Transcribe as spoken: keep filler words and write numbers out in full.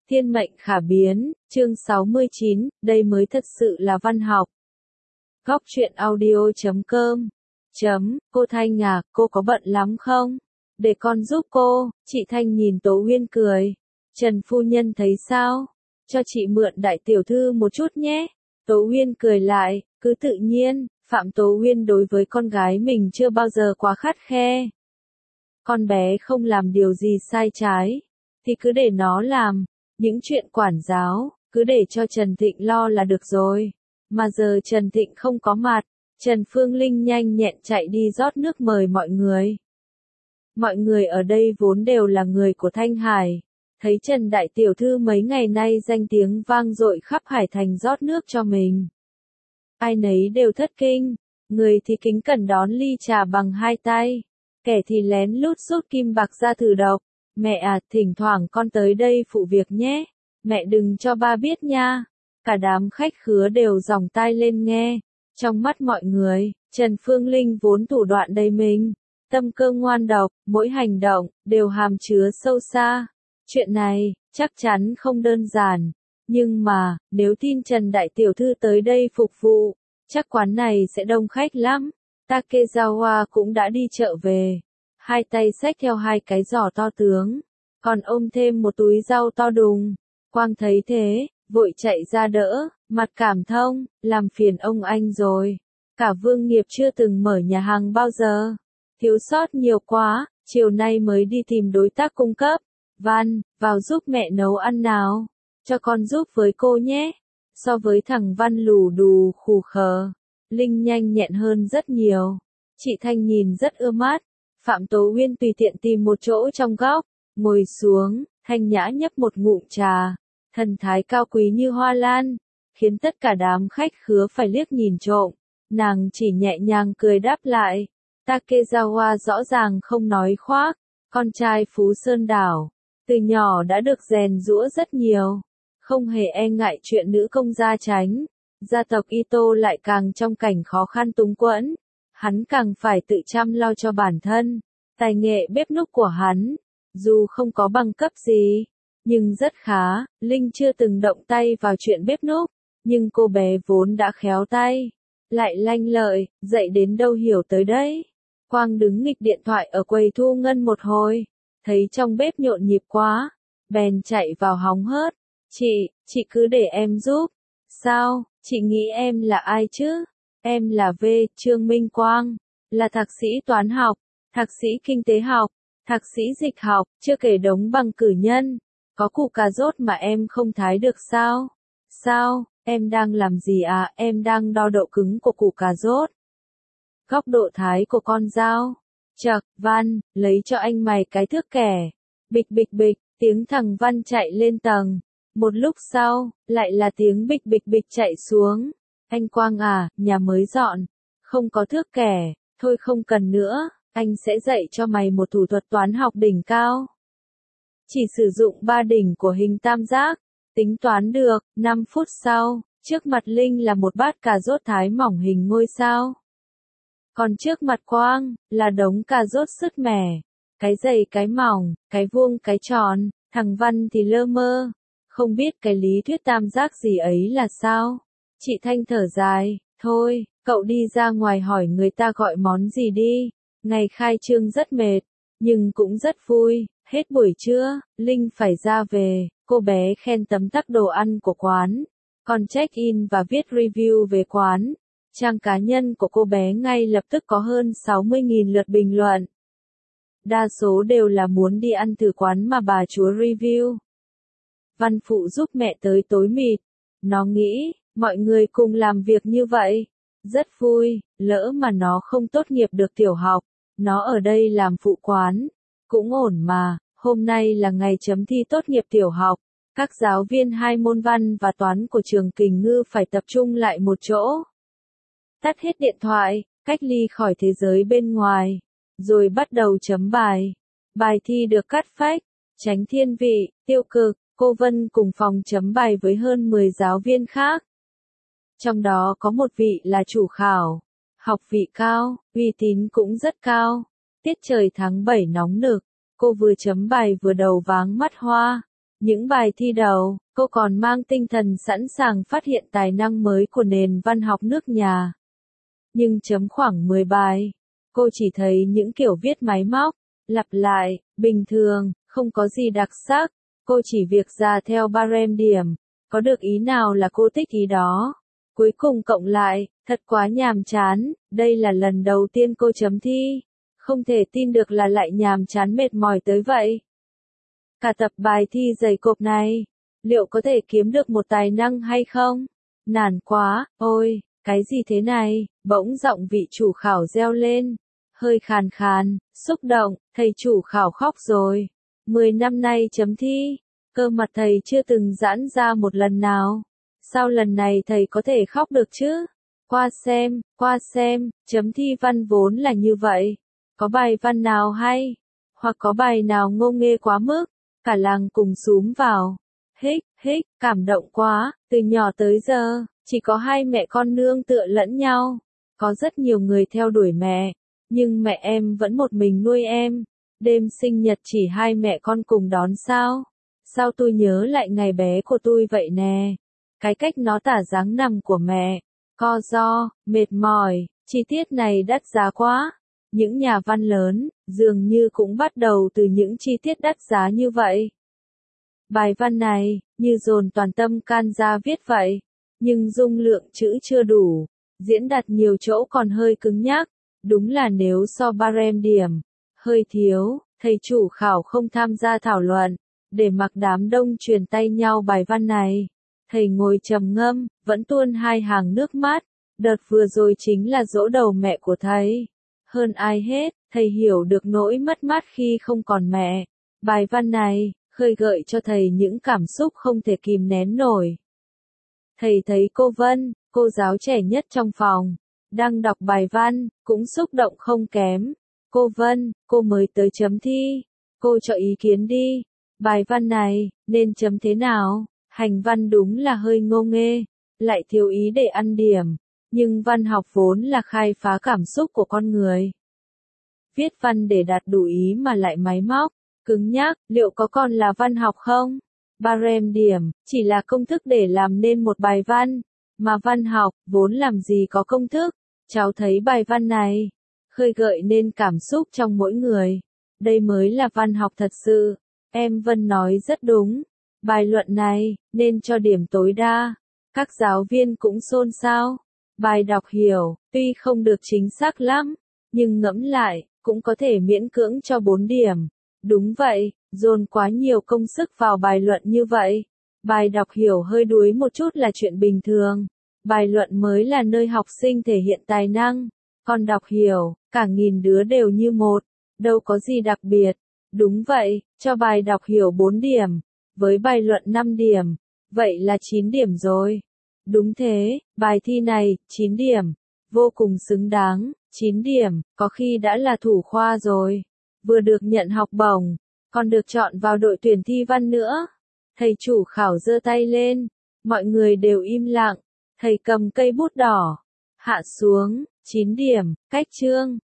Thiên mệnh khả biến, chương sáu mươi chín, đây mới thật sự là văn học. Góc truyện audio chấm com chấm, cô Thanh à, cô có bận lắm không? Để con giúp cô, chị Thanh nhìn Tố Uyên cười. Trần phu nhân thấy sao? Cho chị mượn đại tiểu thư một chút nhé. Tố Uyên cười lại, cứ tự nhiên, Phạm Tố Uyên đối với con gái mình chưa bao giờ quá khắt khe. Con bé không làm điều gì sai trái, thì cứ để nó làm. Những chuyện quản giáo, cứ để cho Trần Thịnh lo là được rồi. Mà giờ Trần Thịnh không có mặt, Trần Phương Linh nhanh nhẹn chạy đi rót nước mời mọi người. Mọi người ở đây vốn đều là người của Thanh Hải. Thấy Trần Đại Tiểu Thư mấy ngày nay danh tiếng vang dội khắp Hải Thành rót nước cho mình. Ai nấy đều thất kinh, người thì kính cẩn đón ly trà bằng hai tay, kẻ thì lén lút rút kim bạc ra thử độc. Mẹ à, thỉnh thoảng con tới đây phụ việc nhé, mẹ đừng cho ba biết nha. Cả đám khách khứa đều dòng tai lên nghe. Trong mắt mọi người, Trần Phương Linh vốn thủ đoạn đầy mình, tâm cơ ngoan độc, mỗi hành động đều hàm chứa sâu xa. Chuyện này chắc chắn không đơn giản, nhưng mà nếu tin Trần Đại Tiểu Thư tới đây phục vụ, chắc quán này sẽ đông khách lắm. Takezawa cũng đã đi chợ về, hai tay xách theo hai cái giỏ to tướng, còn ôm thêm một túi rau to đùng. Quang thấy thế, vội chạy ra đỡ, mặt cảm thông, làm phiền ông anh rồi. Cả Vương Nghiệp chưa từng mở nhà hàng bao giờ, thiếu sót nhiều quá, chiều nay mới đi tìm đối tác cung cấp. Văn, vào giúp mẹ nấu ăn nào, cho con giúp với cô nhé. So với thằng Văn lù đù khù khờ, Linh nhanh nhẹn hơn rất nhiều. Chị Thanh nhìn rất ưa mắt. Phạm Tố Uyên tùy tiện tìm một chỗ trong góc, ngồi xuống, thanh nhã nhấp một ngụm trà, thần thái cao quý như hoa lan, khiến tất cả đám khách khứa phải liếc nhìn trộm. Nàng chỉ nhẹ nhàng cười đáp lại. Takezawa rõ ràng không nói khoác, con trai Phú Sơn Đảo, từ nhỏ đã được rèn giũa rất nhiều, không hề e ngại chuyện nữ công gia tránh. Gia tộc Ito lại càng trong cảnh khó khăn túng quẫn. Hắn càng phải tự chăm lo cho bản thân. Tài nghệ bếp núc của hắn, dù không có bằng cấp gì, nhưng rất khá. Linh chưa từng động tay vào chuyện bếp núc, nhưng cô bé vốn đã khéo tay, lại lanh lợi, dạy đến đâu hiểu tới đấy. Quang đứng nghịch điện thoại ở quầy thu ngân một hồi, thấy trong bếp nhộn nhịp quá, bèn chạy vào hóng hớt. Chị, chị cứ để em giúp. Sao, chị nghĩ em là ai chứ? Em là V. Trương Minh Quang, là thạc sĩ toán học, thạc sĩ kinh tế học, thạc sĩ dịch học, chưa kể đống bằng cử nhân. Có củ cà rốt mà em không thái được sao? Sao, em đang làm gì à? Em đang đo độ cứng của củ cà rốt. Góc độ thái của con dao. Chậc, Văn, lấy cho anh mày cái thước kẻ. Bịch bịch bịch, tiếng thằng Văn chạy lên tầng. Một lúc sau, lại là tiếng bịch bịch bịch chạy xuống. Anh Quang à, nhà mới dọn, không có thước kẻ, thôi không cần nữa, anh sẽ dạy cho mày một thủ thuật toán học đỉnh cao. Chỉ sử dụng ba đỉnh của hình tam giác, tính toán được. Năm phút sau, trước mặt Linh là một bát cà rốt thái mỏng hình ngôi sao. Còn trước mặt Quang, là đống cà rốt sứt mẻ, cái dày cái mỏng, cái vuông cái tròn. Thằng Văn thì lơ mơ, không biết cái lý thuyết tam giác gì ấy là sao. Chị Thanh thở dài, thôi, cậu đi ra ngoài hỏi người ta gọi món gì đi. Ngày khai trương rất mệt, nhưng cũng rất vui. Hết buổi trưa, Linh phải ra về, cô bé khen tấm tắc đồ ăn của quán, còn check-in và viết review về quán. Trang cá nhân của cô bé ngay lập tức có hơn sáu mươi nghìn lượt bình luận. Đa số đều là muốn đi ăn thử quán mà bà chúa review. Văn phụ giúp mẹ tới tối mịt. Nó nghĩ, mọi người cùng làm việc như vậy, rất vui. Lỡ mà nó không tốt nghiệp được tiểu học, nó ở đây làm phụ quán, cũng ổn mà. Hôm nay là ngày chấm thi tốt nghiệp tiểu học, các giáo viên hai môn văn và toán của trường Kình Ngư phải tập trung lại một chỗ. Tắt hết điện thoại, cách ly khỏi thế giới bên ngoài, rồi bắt đầu chấm bài. Bài thi được cắt phách, tránh thiên vị, tiêu cực. Cô Vân cùng phòng chấm bài với hơn mười giáo viên khác. Trong đó có một vị là chủ khảo, học vị cao, uy tín cũng rất cao. Tiết trời tháng bảy nóng nực, cô vừa chấm bài vừa đầu váng mắt hoa. Những bài thi đầu, cô còn mang tinh thần sẵn sàng phát hiện tài năng mới của nền văn học nước nhà. Nhưng chấm khoảng mười bài, cô chỉ thấy những kiểu viết máy móc, lặp lại, bình thường, không có gì đặc sắc. Cô chỉ việc ra theo barem điểm, có được ý nào là cô thích ý đó. Cuối cùng cộng lại, thật quá nhàm chán, đây là lần đầu tiên cô chấm thi. Không thể tin được là lại nhàm chán mệt mỏi tới vậy. Cả tập bài thi dày cộp này, liệu có thể kiếm được một tài năng hay không? Nản quá, ôi, cái gì thế này? Bỗng giọng vị chủ khảo reo lên, hơi khàn khàn, xúc động, thầy chủ khảo khóc rồi. Mười năm nay chấm thi, cơ mặt thầy chưa từng giãn ra một lần nào. Sao lần này thầy có thể khóc được chứ? Qua xem, qua xem, chấm thi văn vốn là như vậy. Có bài văn nào hay? Hoặc có bài nào ngô nghê quá mức? Cả làng cùng xúm vào. Hích, hích, cảm động quá, từ nhỏ tới giờ, chỉ có hai mẹ con nương tựa lẫn nhau. Có rất nhiều người theo đuổi mẹ, nhưng mẹ em vẫn một mình nuôi em. Đêm sinh nhật chỉ hai mẹ con cùng đón sao? Sao tôi nhớ lại ngày bé của tôi vậy nè? Cái cách nó tả dáng nằm của mẹ, co ro, mệt mỏi, chi tiết này đắt giá quá. Những nhà văn lớn, dường như cũng bắt đầu từ những chi tiết đắt giá như vậy. Bài văn này, như dồn toàn tâm can ra viết vậy, nhưng dung lượng chữ chưa đủ, diễn đạt nhiều chỗ còn hơi cứng nhắc, đúng là nếu so barem điểm, hơi thiếu, thầy chủ khảo không tham gia thảo luận, để mặc đám đông truyền tay nhau bài văn này. Thầy ngồi trầm ngâm, vẫn tuôn hai hàng nước mắt, đợt vừa rồi chính là giỗ đầu mẹ của thầy. Hơn ai hết, thầy hiểu được nỗi mất mát khi không còn mẹ. Bài văn này, khơi gợi cho thầy những cảm xúc không thể kìm nén nổi. Thầy thấy cô Vân, cô giáo trẻ nhất trong phòng, đang đọc bài văn, cũng xúc động không kém. Cô Vân, cô mới tới chấm thi, cô cho ý kiến đi. Bài văn này, nên chấm thế nào? Hành văn đúng là hơi ngô nghê, lại thiếu ý để ăn điểm. Nhưng văn học vốn là khai phá cảm xúc của con người. Viết văn để đạt đủ ý mà lại máy móc, cứng nhắc, liệu có còn là văn học không? Barem điểm, chỉ là công thức để làm nên một bài văn, mà văn học, vốn làm gì có công thức. Cháu thấy bài văn này, khơi gợi nên cảm xúc trong mỗi người. Đây mới là văn học thật sự. Em Vân nói rất đúng. Bài luận này, nên cho điểm tối đa. Các giáo viên cũng xôn xao. Bài đọc hiểu, tuy không được chính xác lắm, nhưng ngẫm lại, cũng có thể miễn cưỡng cho bốn điểm. Đúng vậy, dồn quá nhiều công sức vào bài luận như vậy. Bài đọc hiểu hơi đuối một chút là chuyện bình thường. Bài luận mới là nơi học sinh thể hiện tài năng. Còn đọc hiểu, cả nghìn đứa đều như một, đâu có gì đặc biệt. Đúng vậy, cho bài đọc hiểu bốn điểm, với bài luận năm điểm, vậy là chín điểm rồi. Đúng thế, bài thi này, chín điểm, vô cùng xứng đáng, chín điểm, có khi đã là thủ khoa rồi. Vừa được nhận học bổng, còn được chọn vào đội tuyển thi văn nữa. Thầy chủ khảo giơ tay lên, mọi người đều im lặng, thầy cầm cây bút đỏ, hạ xuống, chín điểm, cách chương.